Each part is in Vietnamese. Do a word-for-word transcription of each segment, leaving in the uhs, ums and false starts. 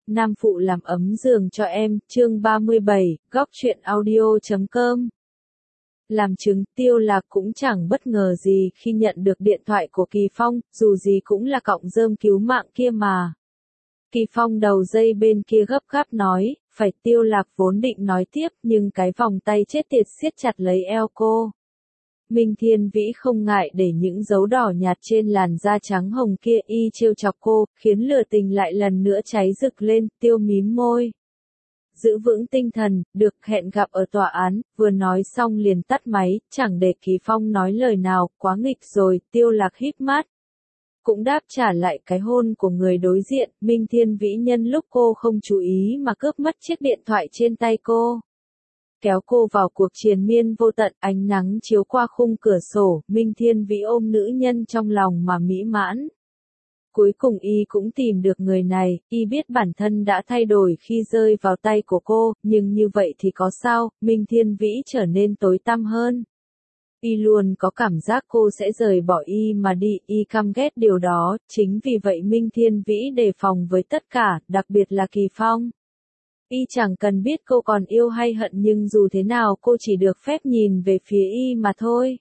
Nam phụ làm ấm giường cho em, chương ba mươi bảy, góc truyện audio chấm com. Làm chứng, Tiêu Lạc cũng chẳng bất ngờ gì khi nhận được điện thoại của Kỳ Phong, dù gì cũng là cọng rơm cứu mạng kia mà. Kỳ Phong đầu dây bên kia gấp gáp nói, phải. Tiêu Lạc vốn định nói tiếp nhưng cái vòng tay chết tiệt siết chặt lấy eo cô. Minh Thiên Vĩ không ngại để những dấu đỏ nhạt trên làn da trắng hồng kia y trêu chọc cô, khiến lửa tình lại lần nữa cháy rực lên. Tiêu mím môi. Giữ vững tinh thần, được hẹn gặp ở tòa án, vừa nói xong liền tắt máy, chẳng để Kỳ Phong nói lời nào, quá nghịch rồi. Tiêu Lạc híp mắt. Cũng đáp trả lại cái hôn của người đối diện. Minh Thiên Vĩ nhân lúc cô không chú ý mà cướp mất chiếc điện thoại trên tay cô. Kéo cô vào cuộc triền miên vô tận, ánh nắng chiếu qua khung cửa sổ, Minh Thiên Vĩ ôm nữ nhân trong lòng mà mỹ mãn. Cuối cùng y cũng tìm được người này, y biết bản thân đã thay đổi khi rơi vào tay của cô, nhưng như vậy thì có sao, Minh Thiên Vĩ trở nên tối tăm hơn. Y luôn có cảm giác cô sẽ rời bỏ y mà đi, y căm ghét điều đó, chính vì vậy Minh Thiên Vĩ đề phòng với tất cả, đặc biệt là Kỳ Phong. Y chẳng cần biết cô còn yêu hay hận nhưng dù thế nào cô chỉ được phép nhìn về phía y mà thôi.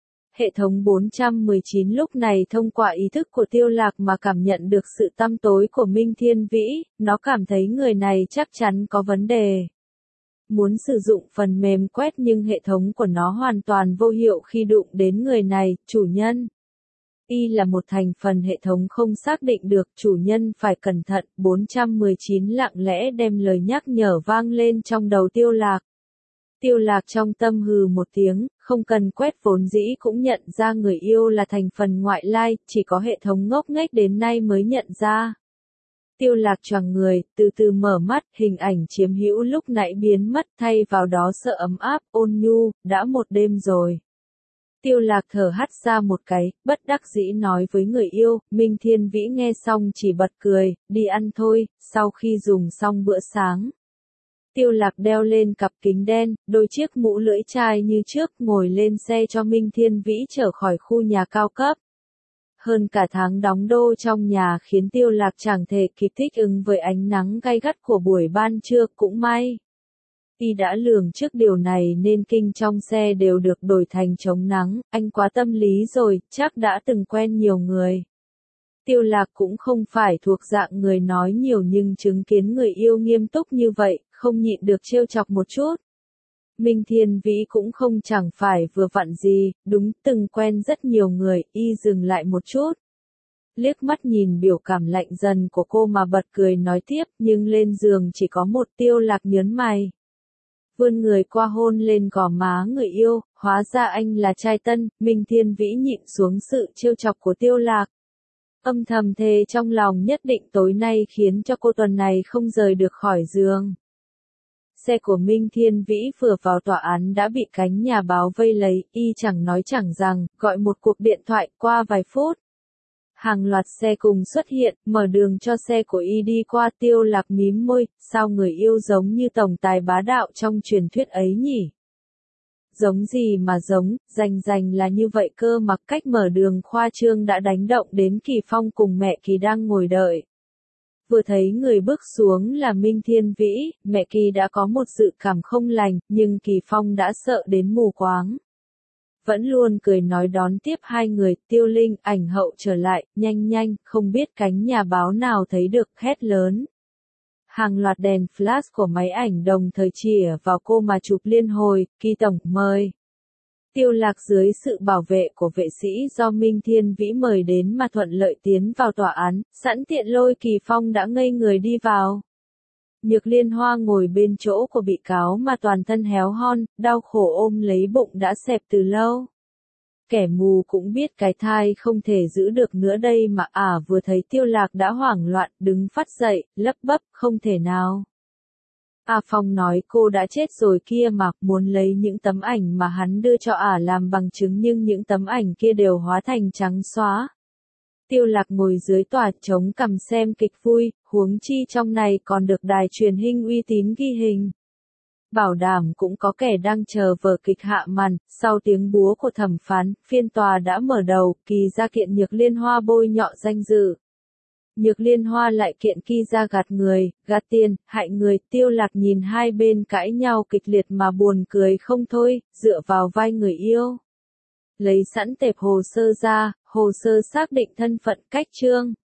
Hệ thống bốn trăm mười chín lúc này thông qua ý thức của Tiêu Lạc mà cảm nhận được sự tăm tối của Minh Thiên Vĩ, nó cảm thấy người này chắc chắn có vấn đề. Muốn sử dụng phần mềm quét nhưng hệ thống của nó hoàn toàn vô hiệu khi đụng đến người này, chủ nhân. Y là một thành phần hệ thống không xác định được, chủ nhân phải cẩn thận. Bốn trăm mười chín lặng lẽ đem lời nhắc nhở vang lên trong đầu Tiêu Lạc. Tiêu Lạc trong tâm hừ một tiếng, không cần quét vốn dĩ cũng nhận ra người yêu là thành phần ngoại lai, chỉ có hệ thống ngốc nghếch đến nay mới nhận ra. Tiêu Lạc choàng người, từ từ mở mắt, hình ảnh chiếm hữu lúc nãy biến mất, thay vào đó sợ ấm áp, ôn nhu, đã một đêm rồi. Tiêu Lạc thở hắt ra một cái, bất đắc dĩ nói với người yêu. Minh Thiên Vĩ nghe xong chỉ bật cười, đi ăn thôi. Sau khi dùng xong bữa sáng, Tiêu Lạc đeo lên cặp kính đen, đôi chiếc mũ lưỡi chai như trước, ngồi lên xe cho Minh Thiên Vĩ trở khỏi khu nhà cao cấp. Hơn cả tháng đóng đô trong nhà khiến Tiêu Lạc chẳng thể kịp thích ứng với ánh nắng gay gắt của buổi ban trưa, cũng may. Y đã lường trước điều này nên kinh trong xe đều được đổi thành chống nắng, anh quá tâm lý rồi, chắc đã từng quen nhiều người. Tiêu Lạc cũng không phải thuộc dạng người nói nhiều nhưng chứng kiến người yêu nghiêm túc như vậy, không nhịn được trêu chọc một chút. Minh Thiên Vĩ cũng không chẳng phải vừa vặn gì, đúng, từng quen rất nhiều người, y dừng lại một chút. Liếc mắt nhìn biểu cảm lạnh dần của cô mà bật cười nói tiếp, nhưng lên giường chỉ có một. Tiêu Lạc nhớn mày. Vươn người qua hôn lên gò má người yêu, hóa ra anh là trai tân. Minh Thiên Vĩ nhịn xuống sự trêu chọc của Tiêu Lạc. Âm thầm thề trong lòng nhất định tối nay khiến cho cô tuần này không rời được khỏi giường. Xe của Minh Thiên Vĩ vừa vào tòa án đã bị cánh nhà báo vây lấy, y chẳng nói chẳng rằng, gọi một cuộc điện thoại. Qua vài phút, hàng loạt xe cùng xuất hiện, mở đường cho xe của y đi qua. Tiêu Lạc mím môi, sao người yêu giống như tổng tài bá đạo trong truyền thuyết ấy nhỉ? Giống gì mà giống, rành rành là như vậy cơ mà. Cách mở đường khoa trương đã đánh động đến Kỳ Phong cùng mẹ Kỳ đang ngồi đợi. Vừa thấy người bước xuống là Minh Thiên Vĩ, mẹ Kỳ đã có một dự cảm không lành, nhưng Kỳ Phong đã sợ đến mù quáng. Vẫn luôn cười nói đón tiếp hai người. Tiêu Linh, ảnh hậu trở lại, nhanh nhanh, không biết cánh nhà báo nào thấy được, hét lớn. Hàng loạt đèn flash của máy ảnh đồng thời chĩa vào cô mà chụp liên hồi. Kỳ tổng, mời. Tiêu Lạc dưới sự bảo vệ của vệ sĩ do Minh Thiên Vĩ mời đến mà thuận lợi tiến vào tòa án, sẵn tiện lôi Kỳ Phong đã ngây người đi vào. Nhược Liên Hoa ngồi bên chỗ của bị cáo mà toàn thân héo hon, đau khổ ôm lấy bụng đã xẹp từ lâu. Kẻ mù cũng biết cái thai không thể giữ được nữa đây mà. À, vừa thấy Tiêu Lạc đã hoảng loạn, đứng phát dậy, lắp bắp, không thể nào. À, Phong nói cô đã chết rồi kia mà, muốn lấy những tấm ảnh mà hắn đưa cho ả làm bằng chứng nhưng những tấm ảnh kia đều hóa thành trắng xóa. Tiêu Lạc ngồi dưới tòa chống cằm xem kịch vui, huống chi trong này còn được đài truyền hình uy tín ghi hình. Bảo đảm cũng có kẻ đang chờ vở kịch hạ màn. Sau tiếng búa của thẩm phán, phiên tòa đã mở đầu. Kỳ ra kiện Nhược Liên Hoa bôi nhọ danh dự. Nhược Liên Hoa lại kiện Ki ra gạt người, gạt tiền, hại người. Tiêu Lạc nhìn hai bên cãi nhau kịch liệt mà buồn cười không thôi, dựa vào vai người yêu. Lấy sẵn tệp hồ sơ ra, hồ sơ xác định thân phận cách trương.